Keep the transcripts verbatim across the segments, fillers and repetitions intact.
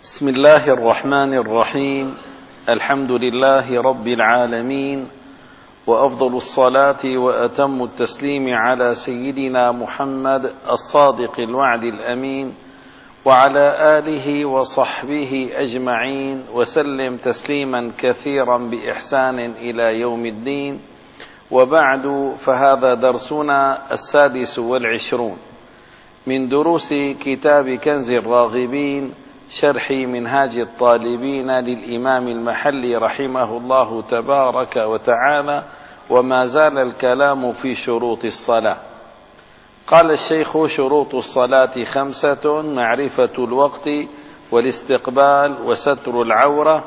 بسم الله الرحمن الرحيم. الحمد لله رب العالمين، وأفضل الصلاة وأتم التسليم على سيدنا محمد الصادق الوعد الأمين، وعلى آله وصحبه أجمعين، وسلم تسليما كثيرا بإحسان إلى يوم الدين. وبعد، فهذا درسنا السادس والعشرون من دروس كتاب كنز الراغبين شرح منهاج الطالبين للإمام المحلي رحمه الله تبارك وتعالى، وما زال الكلام في شروط الصلاة. قال الشيخ: شروط الصلاة خمسة: معرفة الوقت والاستقبال وستر العورة.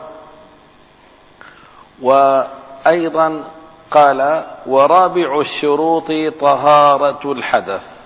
وأيضا قال: ورابع الشروط طهارة الحدث،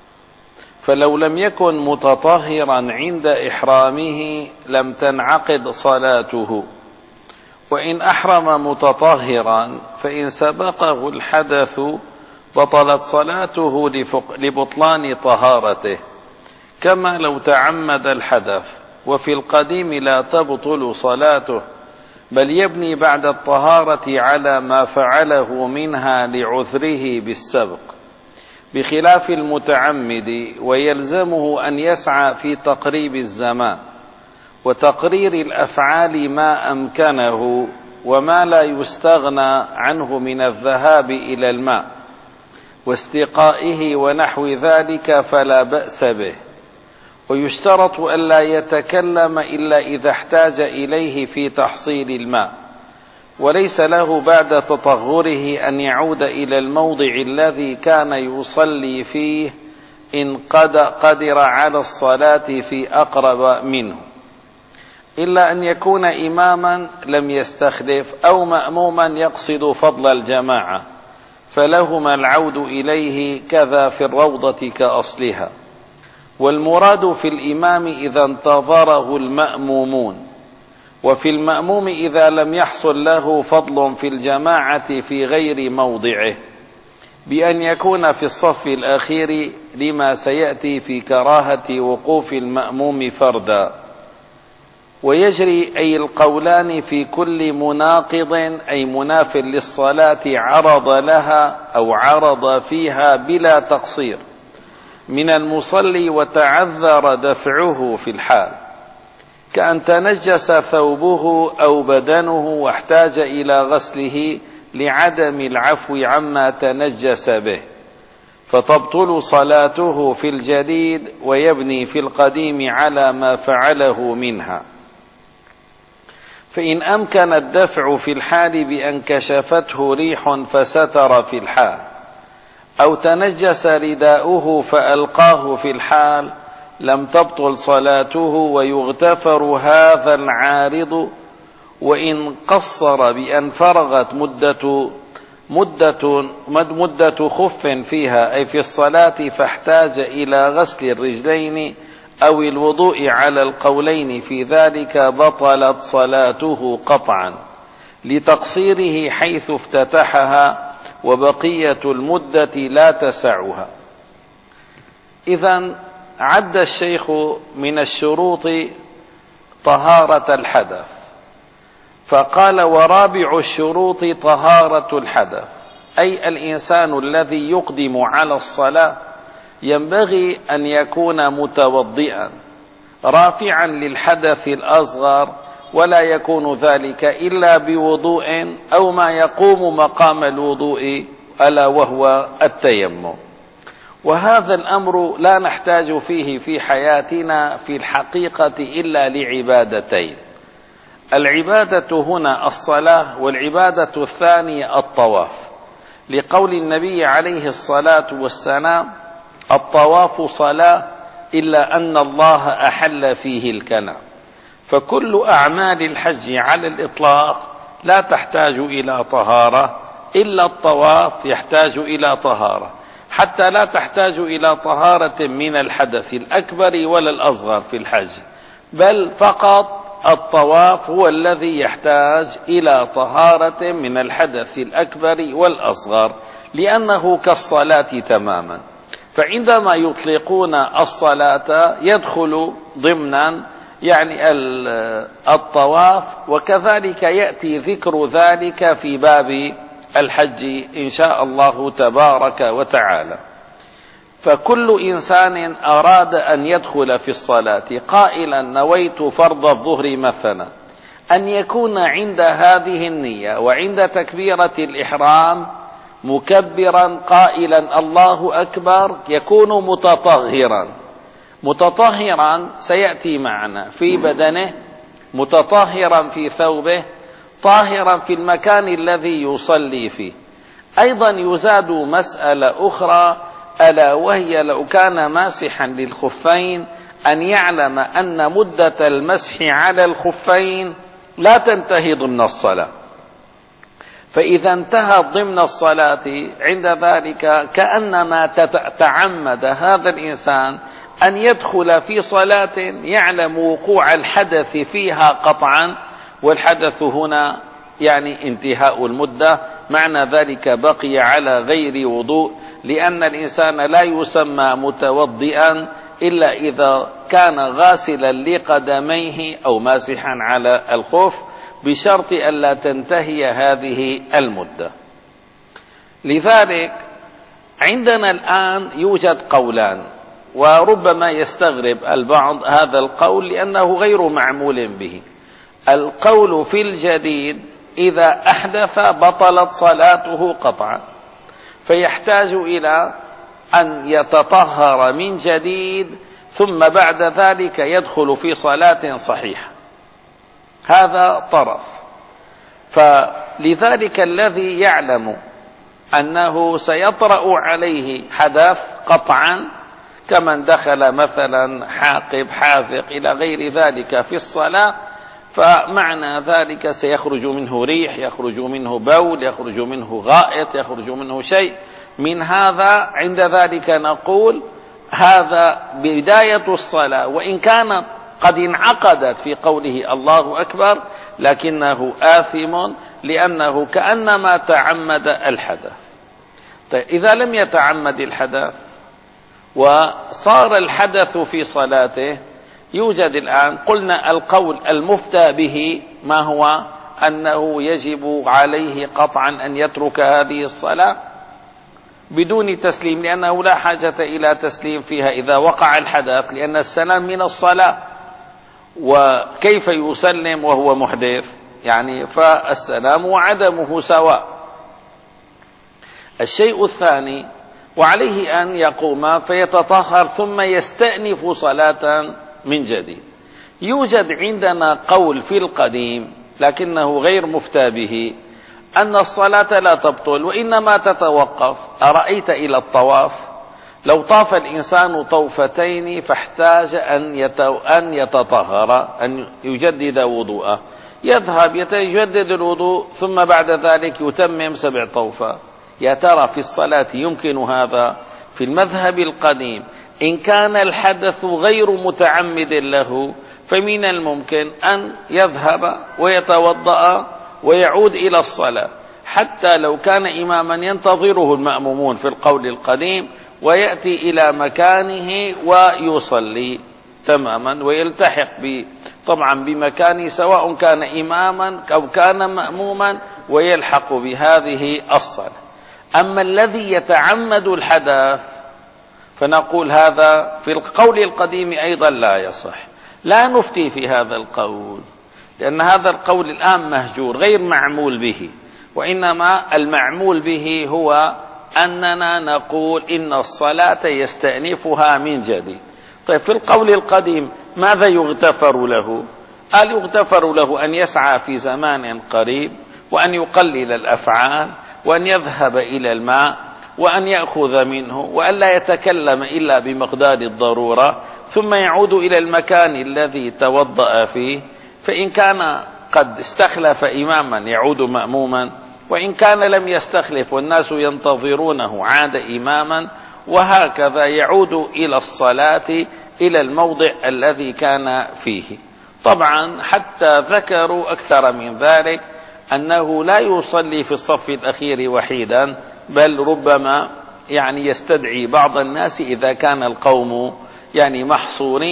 فلو لم يكن متطهرا عند إحرامه لم تنعقد صلاته، وإن أحرم متطهرا فإن سبقه الحدث بطلت صلاته لبطلان طهارته، كما لو تعمد الحدث. وفي القديم لا تبطل صلاته، بل يبني بعد الطهارة على ما فعله منها لعذره بالسبق، بخلاف المتعمد، ويلزمه أن يسعى في تقريب الزمان وتقرير الأفعال ما أمكنه، وما لا يستغنى عنه من الذهاب إلى الماء واستقائه ونحو ذلك فلا بأس به. ويشترط ألا يتكلم إلا إذا احتاج إليه في تحصيل الماء، وليس له بعد تطهره أن يعود إلى الموضع الذي كان يصلي فيه إن قد قدر على الصلاة في أقرب منه، إلا أن يكون إماما لم يستخلف أو مأموما يقصد فضل الجماعة، فلهما العود إليه، كذا في الروضة كأصلها. والمراد في الإمام إذا انتظره المأمومون، وفي المأموم إذا لم يحصل له فضل في الجماعة في غير موضعه، بأن يكون في الصف الأخير، لما سيأتي في كراهة وقوف المأموم فردا. ويجري أي القولان في كل مناقض، أي مناف للصلاة، عرض لها أو عرض فيها بلا تقصير من المصلي وتعذر دفعه في الحال، كأن تنجس ثوبه أو بدنه واحتاج إلى غسله لعدم العفو عما تنجس به، فتبطل صلاته في الجديد، ويبني في القديم على ما فعله منها. فإن أمكن الدفع في الحال بأن كشفته ريح فستر في الحال، أو تنجس رداؤه فألقاه في الحال، لم تبطل صلاته، ويغتفر هذا العارض. وإن قصر بأن فرغت مدة مدة مدة خف فيها، أي في الصلاة، فاحتاج إلى غسل الرجلين أو الوضوء على القولين في ذلك، بطلت صلاته قطعا لتقصيره حيث افتتحها، وبقية المدة لا تسعها. إذن عد الشيخ من الشروط طهارة الحدث، فقال: ورابع الشروط طهارة الحدث، أي الإنسان الذي يقدم على الصلاة ينبغي أن يكون متوضئا رافعا للحدث الأصغر، ولا يكون ذلك إلا بوضوء أو ما يقوم مقام الوضوء، ألا وهو التيمم. وهذا الأمر لا نحتاج فيه في حياتنا في الحقيقة إلا لعبادتين: العبادة هنا الصلاة، والعبادة الثانية الطواف، لقول النبي عليه الصلاة والسلام: الطواف صلاة إلا أن الله أحل فيه الكلام. فكل أعمال الحج على الإطلاق لا تحتاج إلى طهارة، إلا الطواف يحتاج إلى طهارة، حتى لا تحتاج إلى طهارة من الحدث الأكبر ولا الأصغر في الحج، بل فقط الطواف هو الذي يحتاج إلى طهارة من الحدث الأكبر والأصغر، لأنه كالصلاة تماما. فعندما يطلقون الصلاة يدخل ضمنا يعني الطواف، وكذلك يأتي ذكر ذلك في باب الحج إن شاء الله تبارك وتعالى. فكل إنسان أراد أن يدخل في الصلاة قائلا نويت فرض الظهر مثلا، أن يكون عند هذه النية وعند تكبيرة الإحرام مكبرا قائلا الله أكبر، يكون متطهرا. متطهرا سيأتي معنا في بدنه، متطهرا في ثوبه، طاهرا في المكان الذي يصلي فيه. أيضا يزاد مسألة أخرى، ألا وهي لو كان ماسحا للخفين أن يعلم أن مدة المسح على الخفين لا تنتهي ضمن الصلاة، فإذا انتهت ضمن الصلاة عند ذلك كأنما تعمد هذا الإنسان أن يدخل في صلاة يعلم وقوع الحدث فيها قطعا، والحدث هنا يعني انتهاء المدة، معنى ذلك بقي على غير وضوء، لأن الإنسان لا يسمى متوضئا إلا إذا كان غاسلا لقدميه أو ماسحا على الخف، بشرط ألا تنتهي هذه المدة. لذلك عندنا الآن يوجد قولان، وربما يستغرب البعض هذا القول لأنه غير معمول به. القول في الجديد إذا أحدث بطلت صلاته قطعا، فيحتاج إلى أن يتطهر من جديد ثم بعد ذلك يدخل في صلاة صحيحة. هذا طرف. فلذلك الذي يعلم أنه سيطرأ عليه حدث قطعا كمن دخل مثلا حاقب حاذق إلى غير ذلك في الصلاة، فمعنى ذلك سيخرج منه ريح، يخرج منه بول، يخرج منه غائط، يخرج منه شيء من هذا. عند ذلك نقول هذا بداية الصلاة، وإن كان قد انعقدت في قوله الله أكبر لكنه آثم، لأنه كأنما تعمد الحدث. طيب إذا لم يتعمد الحدث وصار الحدث في صلاته، يوجد الآن قلنا القول المفتى به ما هو؟ أنه يجب عليه قطعا أن يترك هذه الصلاة بدون تسليم، لأنه لا حاجة إلى تسليم فيها إذا وقع الحدث، لأن السلام من الصلاة، وكيف يسلم وهو محدث؟ يعني فالسلام وعدمه سواء. الشيء الثاني وعليه أن يقوم فيتطهر ثم يستأنف صلاة من جديد. يوجد عندنا قول في القديم لكنه غير مفتى به، أن الصلاة لا تبطل وإنما تتوقف. أرأيت إلى الطواف، لو طاف الإنسان طوفتين فاحتاج أن يتطهر، أن يجدد وضوءه، يذهب يتجدد الوضوء ثم بعد ذلك يتمم سبع طوفات. يا ترى في الصلاة يمكن هذا؟ في المذهب القديم إن كان الحدث غير متعمد له فمن الممكن أن يذهب ويتوضأ ويعود إلى الصلاة، حتى لو كان إماما ينتظره المأمومون في القول القديم، ويأتي إلى مكانه ويصلي تماما ويلتحق ب طبعا بمكانه سواء كان إماما أو كان مأموما، ويلحق بهذه الصلاة. أما الذي يتعمد الحدث فنقول هذا في القول القديم أيضا لا يصح، لا نفتي في هذا القول، لأن هذا القول الآن مهجور غير معمول به، وإنما المعمول به هو أننا نقول إن الصلاة يستأنفها من جديد. طيب في القول القديم ماذا يغتفر له؟ قال يغتفر له أن يسعى في زمان قريب، وأن يقلل الأفعال، وأن يذهب إلى الماء، وأن يأخذ منه، وأن لا يتكلم إلا بمقدار الضرورة، ثم يعود إلى المكان الذي توضأ فيه. فإن كان قد استخلف إماما يعود مأموما، وإن كان لم يستخلف والناس ينتظرونه عاد إماما، وهكذا يعود إلى الصلاة إلى الموضع الذي كان فيه. طبعا حتى ذكروا أكثر من ذلك أنه لا يصلي في الصف الأخير وحيدا، بل ربما يعني يستدعي بعض الناس إذا كان القوم يعني محصورين،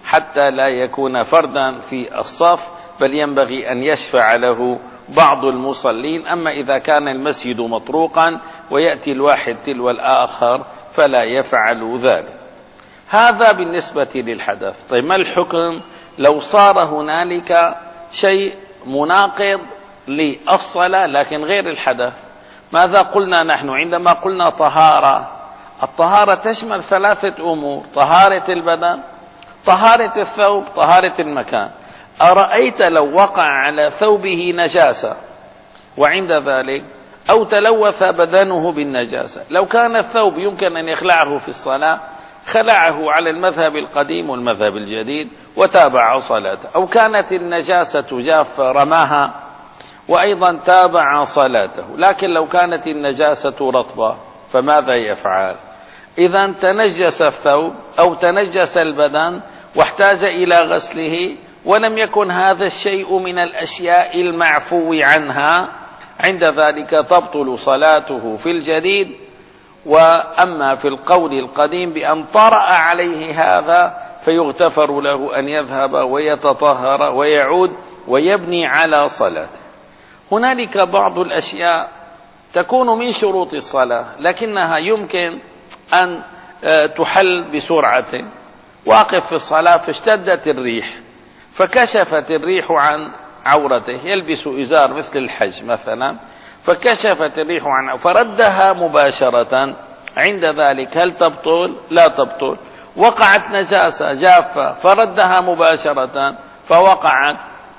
حتى لا يكون فردا في الصف، بل ينبغي أن يشفع له بعض المصلين. أما إذا كان المسجد مطروقا ويأتي الواحد تلو الآخر فلا يفعل ذلك. هذا بالنسبة للحدث. طيب ما الحكم لو صار هنالك شيء مناقض للصلاة لكن غير الحدث؟ ماذا قلنا نحن عندما قلنا طهارة؟ الطهارة تشمل ثلاثة أمور: طهارة البدن، طهارة الثوب، طهارة المكان. أرأيت لو وقع على ثوبه نجاسة وعند ذلك أو تلوث بدنه بالنجاسة، لو كان الثوب يمكن أن يخلعه في الصلاة خلعه على المذهب القديم والمذهب الجديد وتابع صلاته، أو كانت النجاسة جافة رماها وأيضا تابع صلاته. لكن لو كانت النجاسة رطبة فماذا يفعل؟ إذا تنجس الثوب أو تنجس البدن واحتاج إلى غسله ولم يكن هذا الشيء من الأشياء المعفو عنها، عند ذلك تبطل صلاته في الجديد. وأما في القول القديم بأن طرأ عليه هذا فيغتفر له أن يذهب ويتطهر ويعود ويبني على صلاته. هنالك بعض الأشياء تكون من شروط الصلاة لكنها يمكن أن تحل بسرعة. واقف في الصلاة فاشتدت الريح فكشفت الريح عن عورته، يلبس إزار مثل الحج مثلا، فكشفت الريح عنه فردها مباشرة، عند ذلك هل تبطل؟ لا تبطل. وقعت نجاسة جافة فردها مباشرة فوقعت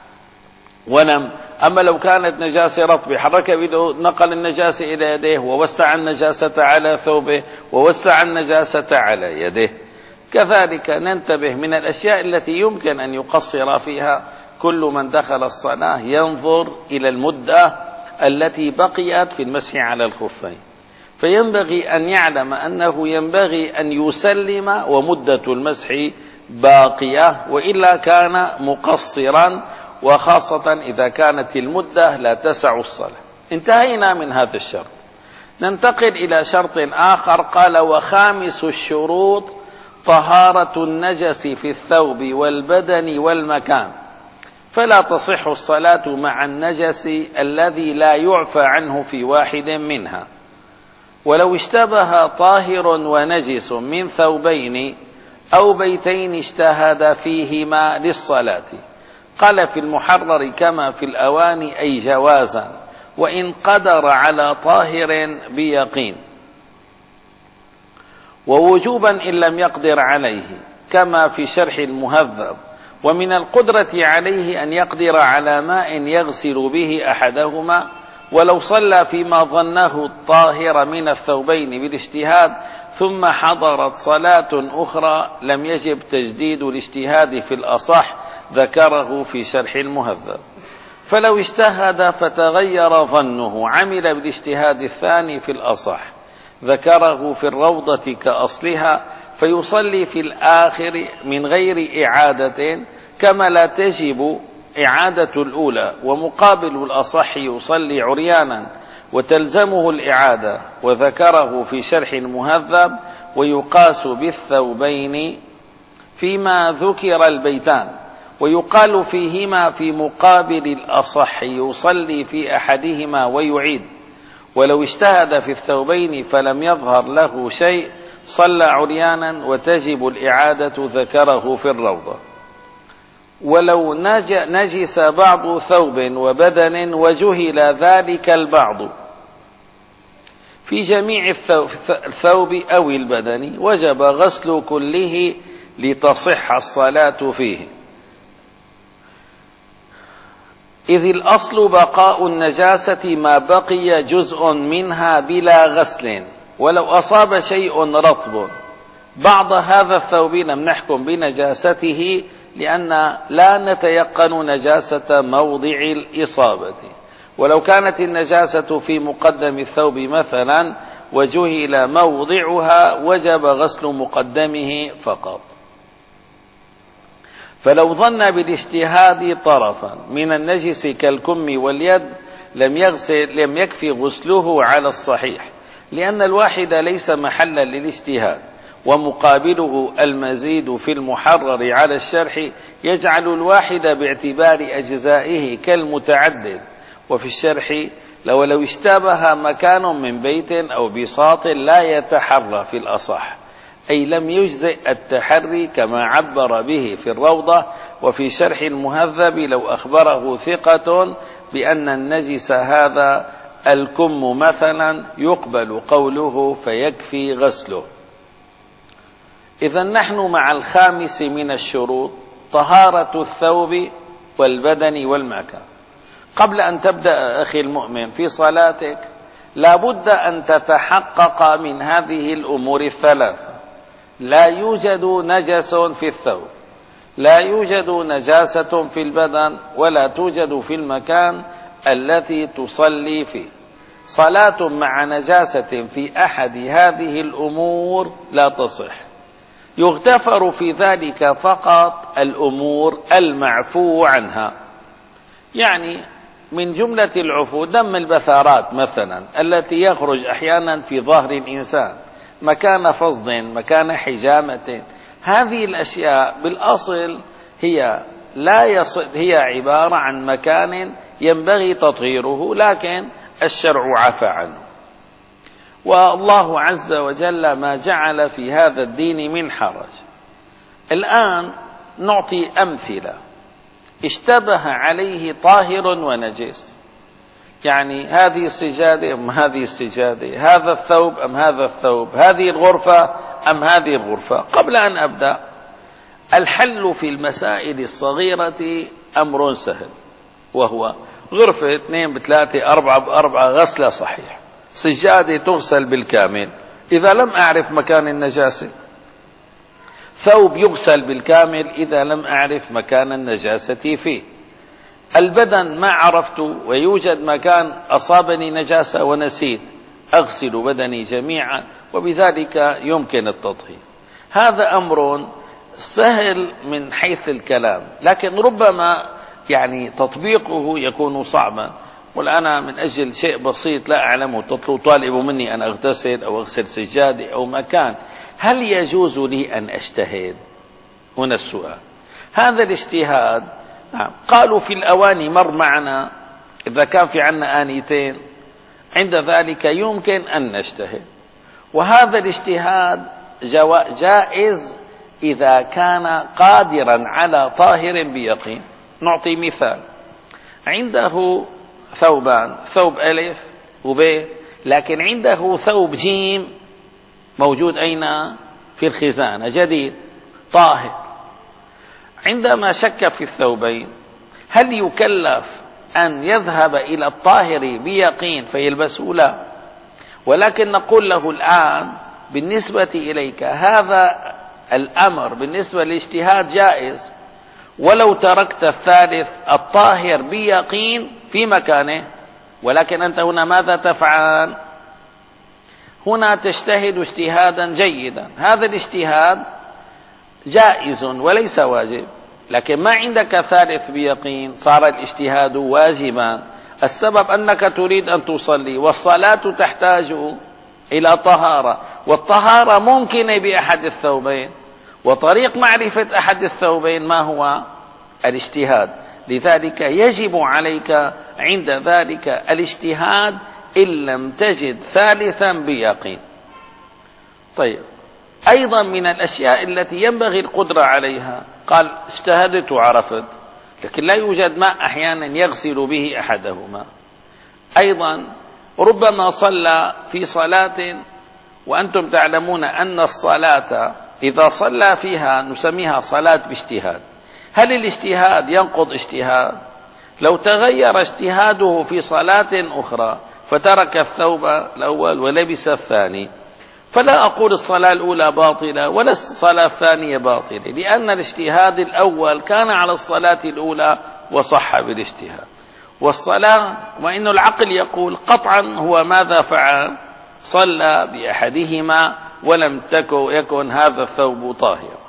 ولم. أما لو كانت نجاسة رطبة حرك بيده نقل النجاسة إلى يديه ووسع النجاسة على ثوبه ووسع النجاسة على يده. كذلك ننتبه من الأشياء التي يمكن أن يقصر فيها كل من دخل الصلاة ينظر إلى المدة التي بقيت في المسح على الخفين، فينبغي أن يعلم أنه ينبغي أن يسلم ومدة المسح باقية، وإلا كان مقصرا، وخاصة إذا كانت المدة لا تسع الصلاة. انتهينا من هذا الشرط، ننتقل إلى شرط آخر. قال: وخامس الشروط طهارة النجس في الثوب والبدن والمكان، فلا تصح الصلاة مع النجس الذي لا يعفى عنه في واحد منها. ولو اشتبه طاهر ونجس من ثوبين أو بيتين اجتهد فيهما للصلاة، قال في المحرر كما في الأواني أي جوازا، وإن قدر على طاهر بيقين، ووجوبا إن لم يقدر عليه كما في شرح المهذب. ومن القدرة عليه أن يقدر على ماء يغسل به أحدهما، ولو صلى فيما ظنه الطاهر من الثوبين بالاجتهاد ثم حضرت صلاة أخرى لم يجب تجديد الاجتهاد في الأصح، ذكره في شرح المهذب. فلو اجتهد فتغير ظنه عمل بالاجتهاد الثاني في الأصح، ذكره في الروضة كأصلها، فيصلي في الآخر من غير إعادة كما لا تجب إعادة الأولى. ومقابل الأصح يصلي عريانا وتلزمه الإعادة، وذكره في شرح المهذب. ويقاس بالثوبين فيما ذكر البيتان، ويقال فيهما في مقابل الأصح يصلي في أحدهما ويعيد. ولو اجتهد في الثوبين فلم يظهر له شيء صلى عريانا وتجب الإعادة، ذكره في الروضة. ولو نجس بعض ثوب وبدن وجهل ذلك البعض في جميع الثوب أو البدن وجب غسل كله لتصح الصلاة فيه، إذ الأصل بقاء النجاسة ما بقي جزء منها بلا غسل. ولو أصاب شيء رطب بعض هذا الثوب لم نحكم بنجاسته، لأن لا نتيقن نجاسة موضع الإصابة. ولو كانت النجاسة في مقدم الثوب مثلا وجهل موضعها وجب غسل مقدمه فقط. فلو ظن بالاجتهاد طرفا من النجس كالكم واليد لم يغسل لم يكفي غسله على الصحيح، لأن الواحد ليس محلا للاجتهاد، ومقابله المزيد في المحرر على الشرح يجعل الواحد باعتبار أجزائه كالمتعدد. وفي الشرح لو لو اشتبه مكان من بيت أو بساط لا يتحرى في الأصح، أي لم يجزئ التحري كما عبر به في الروضة. وفي شرح المهذب لو أخبره ثقة بأن النجس هذا الكم مثلا يقبل قوله فيكفي غسله. إذا نحن مع الخامس من الشروط طهارة الثوب والبدن والمكان. قبل أن تبدأ أخي المؤمن في صلاتك لا بد أن تتحقق من هذه الأمور الثلاثة: لا يوجد نجس في الثوب، لا يوجد نجاسة في البدن، ولا توجد في المكان التي تصلي فيه. صلاة مع نجاسة في أحد هذه الأمور لا تصح. يغتفر في ذلك فقط الأمور المعفو عنها، يعني من جملة العفو دم البثارات مثلا التي يخرج أحيانا في ظهر الإنسان مكان فصد مكان حجامة. هذه الأشياء بالأصل هي لا يصل، هي عبارة عن مكان ينبغي تطهيره، لكن الشرع عفى عنه. والله عز وجل ما جعل في هذا الدين من حرج. الآن نعطي أمثلة. اشتبه عليه طاهر ونجس، يعني هذه السجادة أم هذه السجادة، هذا الثوب أم هذا الثوب، هذه الغرفة أم هذه الغرفة. قبل أن أبدأ، الحل في المسائل الصغيرة أمر سهل، وهو غرفة اثنين بثلاثة أربعة بأربعة غسلة صحيح، سجادة تغسل بالكامل إذا لم أعرف مكان النجاسة، ثوب يغسل بالكامل إذا لم أعرف مكان النجاسة فيه، البدن ما عرفت ويوجد مكان أصابني نجاسة ونسيت، أغسل بدني جميعا، وبذلك يمكن التطهير. هذا أمر سهل من حيث الكلام، لكن ربما يعني تطبيقه يكون صعبا. والآن من أجل شيء بسيط لا أعلمه تطلب طالب مني أن أغتسل أو أغسل سجادة أو مكان، هل يجوز لي أن أجتهد؟ هنا السؤال. هذا الاجتهاد نعم. قالوا في الأواني مر معنا، إذا كان في عنا آنيتين عند ذلك يمكن أن نجتهد، وهذا الاجتهاد جائز إذا كان قادرا على طاهر بيقين. نعطي مثال: عنده ثوبان، ثوب ألف وب، لكن عنده ثوب جيم موجود أين؟ في الخزانة جديد طاهر. عندما شك في الثوبين هل يكلف أن يذهب إلى الطاهر بيقين فيلبسه؟ لا، ولكن نقول له الآن بالنسبة إليك هذا الأمر بالنسبة للاجتهاد جائز، ولو تركت الثالث الطاهر بيقين في مكانه، ولكن أنت هنا ماذا تفعل؟ هنا تجتهد اجتهادا جيدا، هذا الاجتهاد جائز وليس واجب، لكن ما عندك ثالث بيقين صار الاجتهاد واجبا. السبب أنك تريد أن تصلي، والصلاة تحتاج إلى طهارة، والطهارة ممكنة بأحد الثوبين، وطريق معرفة أحد الثوبين ما هو؟ الاجتهاد. لذلك يجب عليك عند ذلك الاجتهاد إن لم تجد ثالثا بيقين. طيب، أيضا من الأشياء التي ينبغي القدرة عليها، قال اجتهدت وعرفت، لكن لا يوجد ماء أحيانا يغسل به أحدهما. أيضا ربما صلى في صلاة وأنتم تعلمون أن الصلاة إذا صلى فيها نسميها صلاة باجتهاد، هل الاجتهاد ينقض اجتهاد؟ لو تغير اجتهاده في صلاة أخرى فترك الثوب الأول ولبس الثاني، فلا أقول الصلاة الأولى باطلة ولا الصلاة الثانية باطلة، لأن الاجتهاد الأول كان على الصلاة الأولى وصح بالاجتهاد. والصلاة وإن العقل يقول قطعا هو ماذا فعل؟ صلى بأحدهما ولم يكن هذا الثوب طاهرا.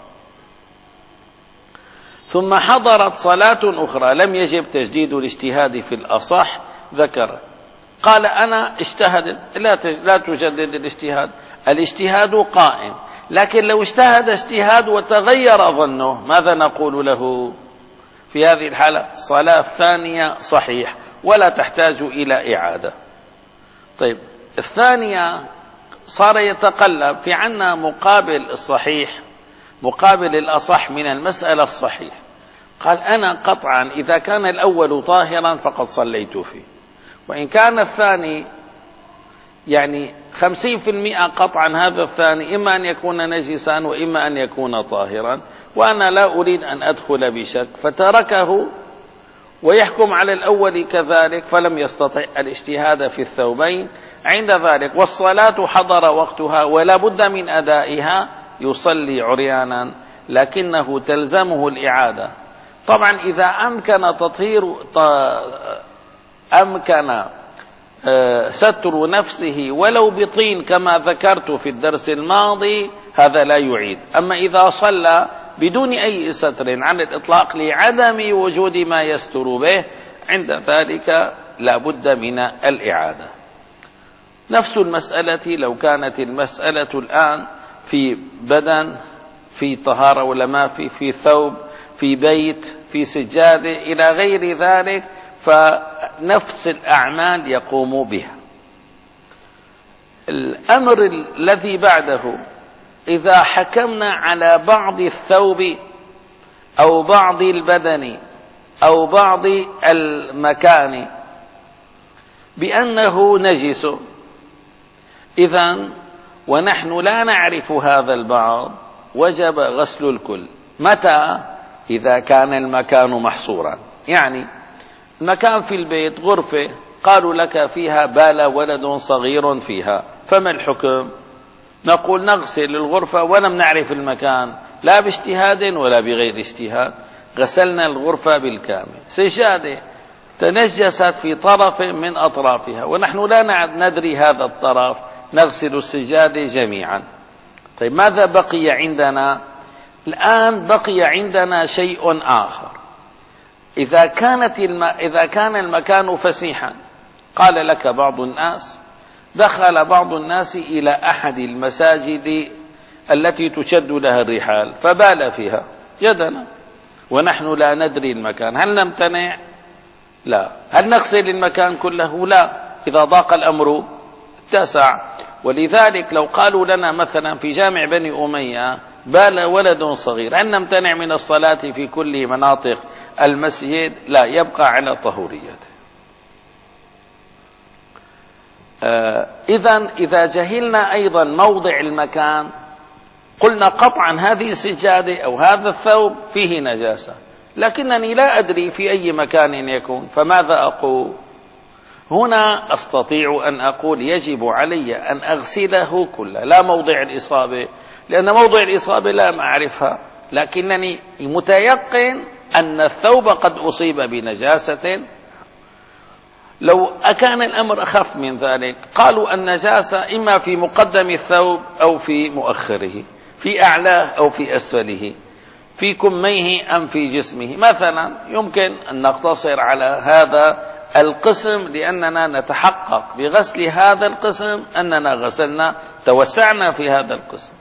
ثم حضرت صلاة أخرى لم يجب تجديد الاجتهاد في الأصح، ذكر قال أنا اجتهدت، لا لا تجدد الاجتهاد، الاجتهاد قائم، لكن لو اجتهد اجتهاد وتغير ظنه ماذا نقول له في هذه الحالة؟ صلاة ثانية صحيح ولا تحتاج إلى إعادة. طيب الثانية صار يتقلب في عنا مقابل الصحيح، مقابل الأصح من المسألة الصحيح. قال أنا قطعا إذا كان الأول طاهرا فقد صليت فيه، وإن كان الثاني يعني خمسين في المئة قطعا هذا الثاني إما أن يكون نجسا وإما أن يكون طاهرا، وأنا لا أريد أن أدخل بشك، فتركه ويحكم على الأول كذلك، فلم يستطع الاجتهاد في الثوبين. عند ذلك والصلاة حضر وقتها ولا بد من أدائها، يصلي عريانا لكنه تلزمه الإعادة. طبعا إذا أمكن تطهير أمكن ستر نفسه ولو بطين كما ذكرت في الدرس الماضي هذا لا يعيد. أما إذا صلى بدون أي ستر عن الإطلاق لعدم وجود ما يستر به، عند ذلك لا بد من الإعادة. نفس المسألة لو كانت المسألة الآن في بدن، في طهارة ولا ما في، في ثوب، في بيت، في سجادة إلى غير ذلك، فنفس الأعمال يقوم بها. الأمر الذي بعده إذا حكمنا على بعض الثوب أو بعض البدن أو بعض المكان بأنه نجس، إذن ونحن لا نعرف هذا البعض وجب غسل الكل. متى؟ إذا كان المكان محصورا، يعني المكان في البيت غرفة قالوا لك فيها بال ولد صغير فيها، فما الحكم؟ نقول نغسل الغرفة ولم نعرف المكان لا باجتهاد ولا بغير اجتهاد، غسلنا الغرفة بالكامل. سجادة تنجست في طرف من أطرافها ونحن لا ندري هذا الطرف، نغسل السجادة جميعا. طيب ماذا بقي عندنا؟ الآن بقي عندنا شيء آخر. إذا كانت الم... إذا كان المكان فسيحا، قال لك بعض الناس، دخل بعض الناس إلى أحد المساجد التي تشد لها الرحال فبال فيها يدنا ونحن لا ندري المكان، هل نمتنع؟ لا. هل نغسل المكان كله؟ لا. إذا ضاق الأمر اتسع. ولذلك لو قالوا لنا مثلا في جامع بني أمية بال ولد صغير، هل نمتنع من الصلاة في كل مناطق المسجد؟ لا، يبقى على طهوريته. آه إذن إذا جهلنا أيضا موضع المكان قلنا قطعا هذه السجادة أو هذا الثوب فيه نجاسة، لكنني لا أدري في أي مكان يكون، فماذا أقول؟ هنا أستطيع أن أقول يجب علي أن أغسله كله، لا موضع الإصابة، لأن موضع الإصابة لا أعرفها، لكنني متيقن أن الثوب قد أصيب بنجاسة. لو أكان الأمر أخف من ذلك قالوا النجاسة إما في مقدم الثوب أو في مؤخره، في أعلاه أو في أسفله، في كميه أم في جسمه. مثلا يمكن أن نقتصر على هذا القسم لأننا نتحقق بغسل هذا القسم أننا غسلنا، توسعنا في هذا القسم.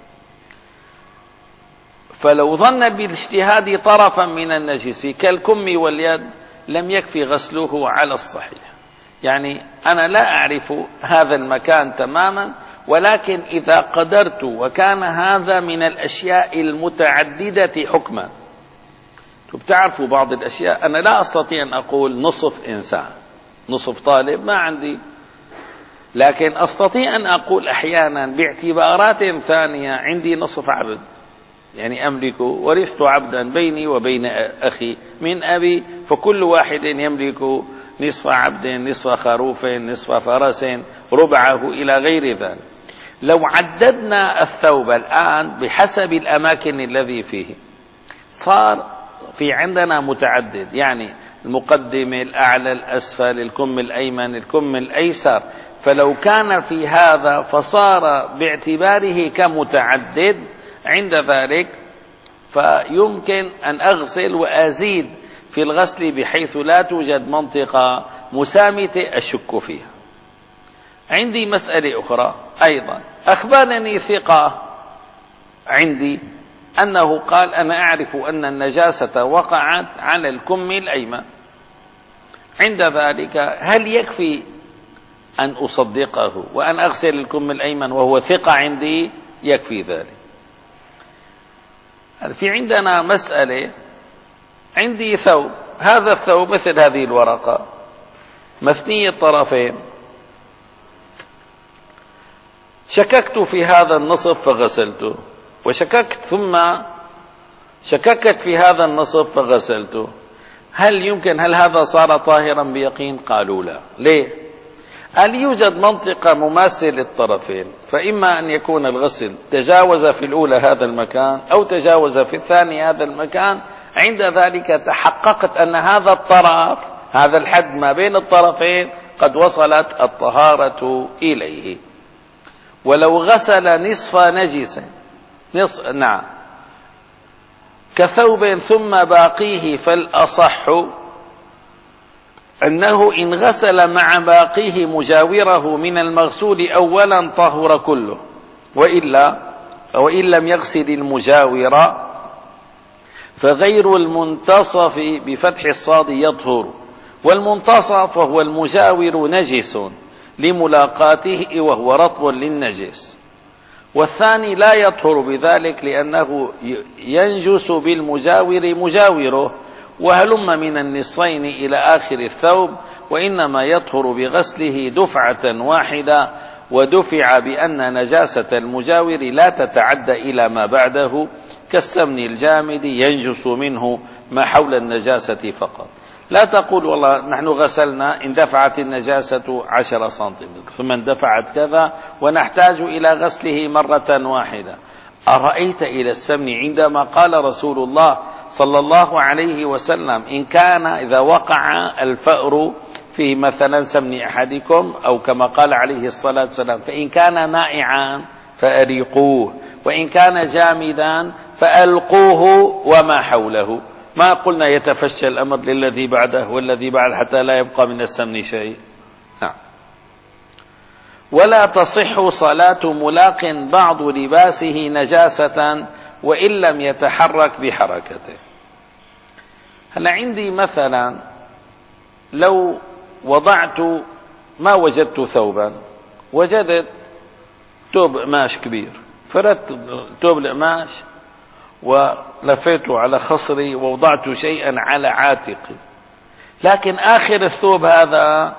فلو ظن بالاجتهاد طرفا من النجس كالكم واليد لم يكفي غسله على الصحيح. يعني أنا لا أعرف هذا المكان تماما، ولكن إذا قدرت وكان هذا من الأشياء المتعددة حكما، بتعرفوا بعض الأشياء أنا لا أستطيع أن أقول نصف إنسان نصف طالب، ما عندي، لكن أستطيع أن أقول أحيانا باعتبارات ثانية عندي نصف عبد، يعني أملك ورثت عبدا بيني وبين أخي من أبي، فكل واحد يملك نصف عبد، نصف خروف، نصف فرس، ربعه إلى غير ذلك. لو عددنا الثوب الآن بحسب الأماكن الذي فيه صار في عندنا متعدد، يعني المقدمة، الأعلى، الأسفل، الكم الأيمن، الكم الأيسر. فلو كان في هذا فصار باعتباره كمتعدد، عند ذلك فيمكن أن أغسل وأزيد في الغسل بحيث لا توجد منطقة مسامتة أشك فيها. عندي مسألة أخرى أيضا، أخبرني ثقة عندي أنه قال أنا أعرف أن النجاسة وقعت على الكم الأيمن. عند ذلك هل يكفي أن أصدقه وأن أغسل الكم الأيمن وهو ثقة عندي؟ يكفي ذلك. في عندنا مسألة، عندي ثوب، هذا الثوب مثل هذه الورقة مثني الطرفين، شككت في هذا النصف فغسلته، وشككت ثم شككت في هذا النصف فغسلته، هل يمكن هل هذا صار طاهرا بيقين؟ قالوا لا. ليه؟ قال يوجد منطقة مماثلة للطرفين، فإما أن يكون الغسل تجاوز في الأولى هذا المكان أو تجاوز في الثاني هذا المكان، عند ذلك تحققت أن هذا الطرف، هذا الحد ما بين الطرفين قد وصلت الطهارة إليه. ولو غسل نصف نجس، نصف نعم كثوب ثم باقيه، فالأصح أنه إن غسل مع باقيه مجاوره من المغسول أولا طهر كله، وإلا وإن لم يغسل المجاور فغير المنتصف بفتح الصاد يطهر، والمنتصف وهو المجاور نجس لملاقاته وهو رطب للنجس، والثاني لا يطهر بذلك لأنه ينجس بالمجاور مجاوره، وهلم من النصفين إلى آخر الثوب، وإنما يطهر بغسله دفعة واحدة، ودفع بأن نجاسة المجاور لا تتعدى إلى ما بعده، كالسمن الجامد ينجس منه ما حول النجاسة فقط. لا تقول والله نحن غسلنا اندفعت النجاسة عشرة سنتيمتر ثم اندفعت كذا ونحتاج إلى غسله مرة واحدة. أرأيت إلى السمن عندما قال رسول الله صلى الله عليه وسلم إن كان إذا وقع الفأر في مثلا سمن أحدكم، أو كما قال عليه الصلاة والسلام فإن كان مائعا فأريقوه وإن كان جامدا فألقوه وما حوله، ما قلنا يتفشى الأمر للذي بعده والذي بعد حتى لا يبقى من السمن شيء. نعم. ولا تصح صلاة ملاق بعض لباسه نجاسة وإن لم يتحرك بحركته. هلا عندي مثلا لو وضعت ما وجدت ثوبا، وجدت توب قماش كبير، فردت توب القماش ولفيته على خصري ووضعت شيئا على عاتقي، لكن آخر الثوب هذا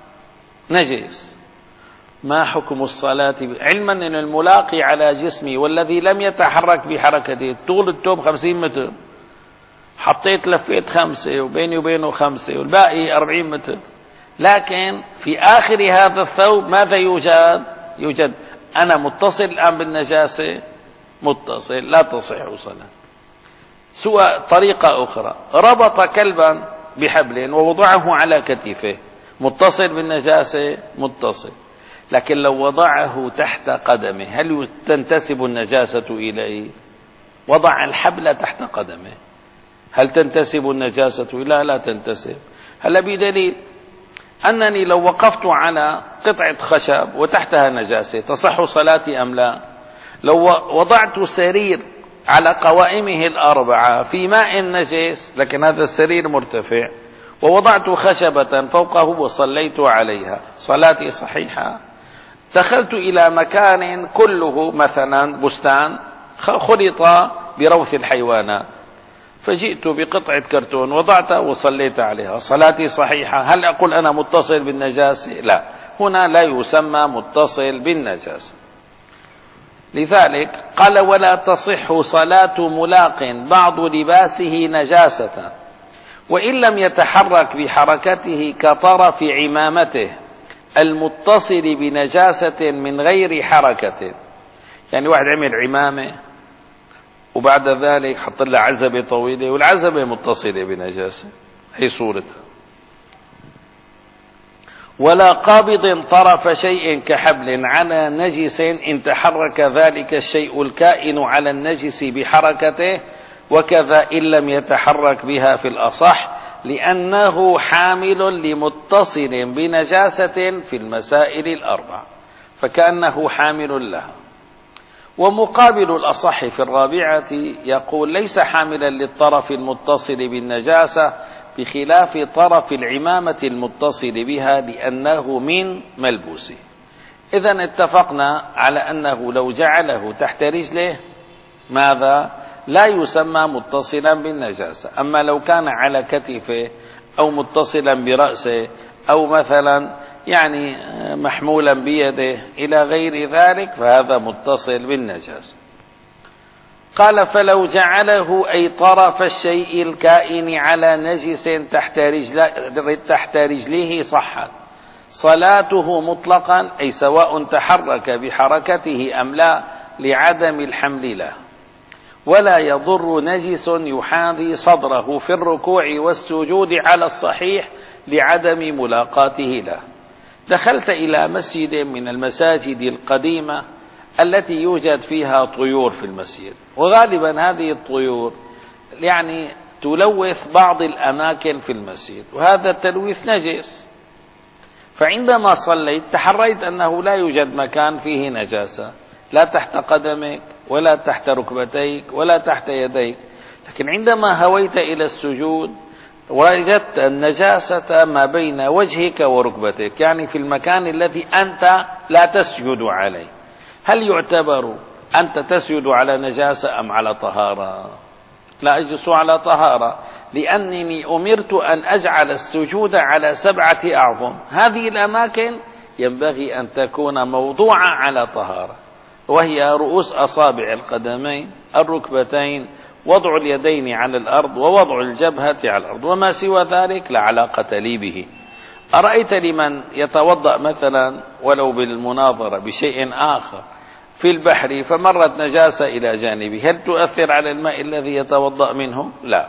نجس، ما حكم الصلاة؟ علما أن الملاقي على جسمي والذي لم يتحرك بحركته، طول الثوب خمسين متر، حطيت لفيت خمسة وبيني وبينه خمسة والباقي أربعين متر، لكن في آخر هذا الثوب ماذا يوجد؟ يوجد أنا متصل الآن بالنجاسة، متصل، لا تصح صلاة. سوى طريقة أخرى، ربط كلبا بحبل ووضعه على كتفه، متصل بالنجاسة، متصل، لكن لو وضعه تحت قدمه هل تنتسب النجاسة إليه؟ وضع الحبل تحت قدمه، هل تنتسب النجاسة إليه؟ لا تنتسب. هل بدليل أنني لو وقفت على قطعة خشب وتحتها نجاسة تصح صلاتي أم لا؟ لو وضعت سرير على قوائمه الأربعة في ماء نجس، لكن هذا السرير مرتفع، ووضعت خشبة فوقه وصليت عليها، صلاتي صحيحة. دخلت إلى مكان كله مثلا بستان خلط بروث الحيوانات، فجئت بقطعة كرتون وضعتها وصليت عليها، صلاتي صحيحة. هل أقول أنا متصل بالنجاسة؟ لا، هنا لا يسمى متصل بالنجاسة. لذلك قال ولا تصح صلاة ملاق بعض لباسه نجاسة وإن لم يتحرك بحركته كطرف عمامته المتصل بنجاسة من غير حركة. يعني واحد عمل عمامة وبعد ذلك حط لها عزبة طويلة والعزبة متصلة بنجاسة، هي صورتها. ولا قابض طرف شيء كحبل على نجس إن تحرك ذلك الشيء الكائن على النجس بحركته، وكذا إن لم يتحرك بها في الأصح، لأنه حامل لمتصل بنجاسة في المسائل الأربع، فكأنه حامل لها. ومقابل الأصح في الرابعة يقول ليس حاملا للطرف المتصل بالنجاسة بخلاف طرف العمامة المتصل بها لأنه من ملبوسه. إذن اتفقنا على أنه لو جعله تحت رجله ماذا؟ لا يسمى متصلا بالنجاسة. أما لو كان على كتفه أو متصلا برأسه أو مثلا يعني محمولا بيده إلى غير ذلك فهذا متصل بالنجاسة. قال فلو جعله أي طرف الشيء الكائن على نجس تحت رجله, تحت رجله صحت صلاته مطلقا، أي سواء تحرك بحركته أم لا لعدم الحمل له، ولا يضر نجس يحاذي صدره في الركوع والسجود على الصحيح لعدم ملاقاته له. دخلت إلى مسجد من المساجد القديمة التي يوجد فيها طيور في المسجد، وغالبا هذه الطيور يعني تلوث بعض الأماكن في المسجد، وهذا التلويث نجس. فعندما صليت تحريت أنه لا يوجد مكان فيه نجاسة، لا تحت قدمك ولا تحت ركبتيك ولا تحت يديك، لكن عندما هويت إلى السجود وجدت النجاسة ما بين وجهك وركبتك، يعني في المكان الذي أنت لا تسجد عليه. هل يعتبر أنت تسجد على نجاسة أم على طهارة؟ لا، أجلس على طهارة، لأنني أمرت أن أجعل السجود على سبعة أعظم. هذه الأماكن ينبغي أن تكون موضوعة على طهارة، وهي رؤوس أصابع القدمين، الركبتين، وضع اليدين على الأرض، ووضع الجبهة على الأرض، وما سوى ذلك لا علاقة لي به. أرأيت لمن يتوضأ مثلا ولو بالمناظرة بشيء آخر في البحر فمرت نجاسة إلى جانبه، هل تؤثر على الماء الذي يتوضأ منه؟ لا.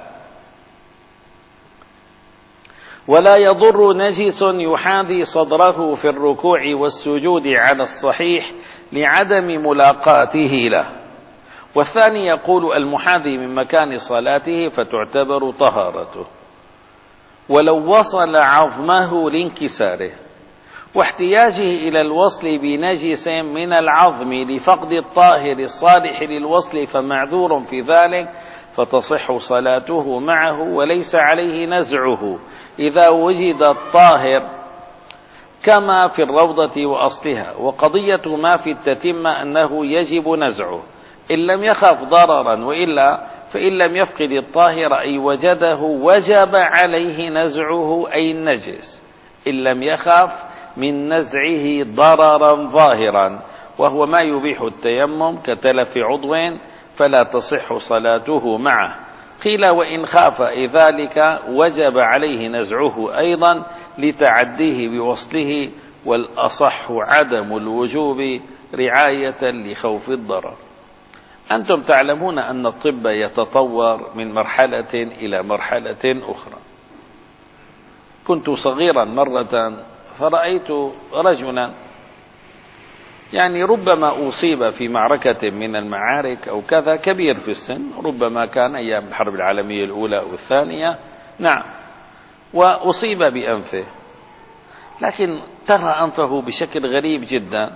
ولا يضر نجس يحاذي صدره في الركوع والسجود على الصحيح لعدم ملاقاته له. والثاني يقول المحاذي من مكان صلاته فتعتبر طهارته ولو وصل عظمه لانكساره، واحتياجه إلى الوصل بنجس من العظم لفقد الطاهر الصالح للوصل فمعذور في ذلك، فتصح صلاته معه وليس عليه نزعه إذا وجد الطاهر كما في الروضة وأصلها. وقضية ما في التتمة أنه يجب نزعه إن لم يخف ضررا، وإلا فإن لم يفقد الطاهر أي وجده وجب عليه نزعه أي النجس، إن لم يخف من نزعه ضررا ظاهرا، وهو ما يبيح التيمم كتلف عضو فلا تصح صلاته معه. قيل وإن خاف ذلك وجب عليه نزعه أيضا لتعديه بوصله، والأصح عدم الوجوب رعاية لخوف الضرر. أنتم تعلمون أن الطب يتطور من مرحلة إلى مرحلة أخرى. كنت صغيرا مرة فرأيت رجلا يعني ربما أصيب في معركة من المعارك أو كذا، كبير في السن، ربما كان أيام الحرب العالمية الأولى أو الثانية، نعم، وأصيب بأنفه، لكن ترى أنفه بشكل غريب جدا.